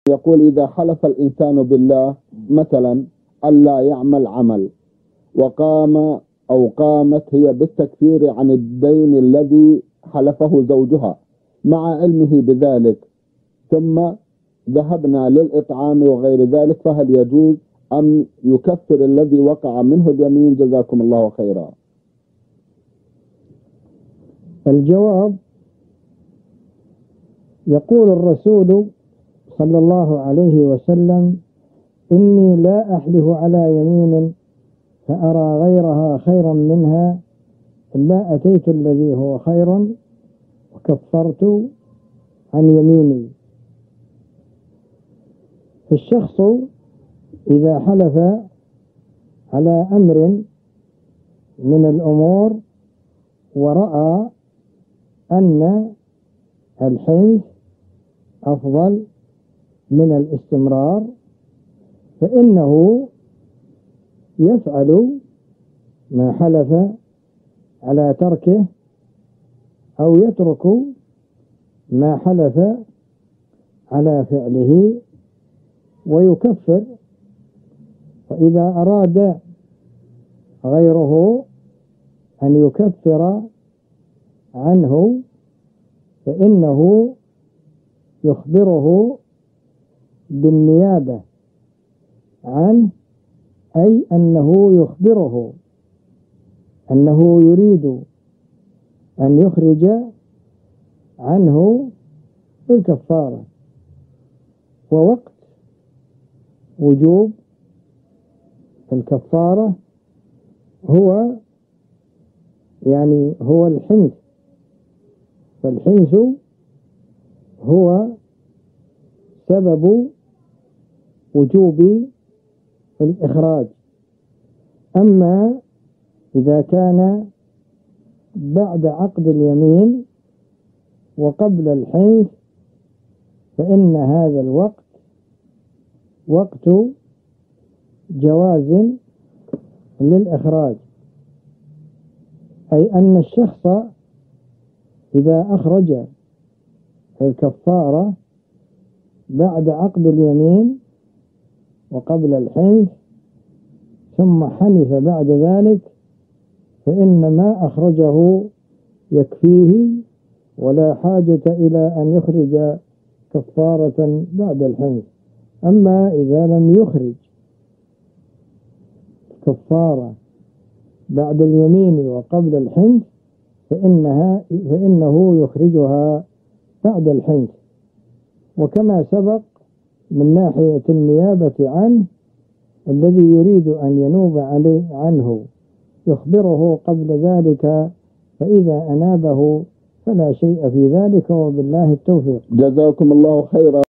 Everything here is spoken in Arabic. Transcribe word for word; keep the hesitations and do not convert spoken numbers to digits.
يقول إذا حلف الإنسان بالله مثلا ألا يعمل عمل، وقام أو قامت هي بالتكفير عن الدين الذي حلفه زوجها مع علمه بذلك، ثم ذهبنا للإطعام وغير ذلك، فهل يجوز أم يكفر الذي وقع منه اليمين؟ جزاكم الله خيرا. الجواب: يقول الرسول صلى الله عليه وسلم: إني لا أحلف على يمين فأرى غيرها خيرا منها إلا أتيت الذي هو خير وكفرت عن يميني. فالشخص إذا حلف على أمر من الأمور ورأى أن الحنث أفضل من الاستمرار، فإنه يفعل ما حلف على تركه، أو يترك ما حلف على فعله ويكفر. وإذا أراد غيره أن يكفر عنه فإنه يخبره بالنيابة عنه، أي أنه يخبره أنه يريد أن يخرج عنه الكفارة. ووقت وجوب الكفارة هو يعني هو الحنث، فالحنث هو سبب وجوب الإخراج. أما إذا كان بعد عقد اليمين وقبل الحنث فإن هذا الوقت وقت جواز للإخراج، أي أن الشخص إذا أخرج الكفارة بعد عقد اليمين وقبل الحنث ثم حنث بعد ذلك فإن ما أخرجه يكفيه ولا حاجة إلى أن يخرج كفارة بعد الحنث. أما إذا لم يخرج كفارة بعد اليمين وقبل الحنث فإنها فإنه يخرجها بعد الحنث. وكما سبق من ناحية النيابة عنه، الذي يريد أن ينوب عليه عنه يخبره قبل ذلك، فإذا أنابه فلا شيء في ذلك، وبالله التوفيق. جزاكم الله خيرا.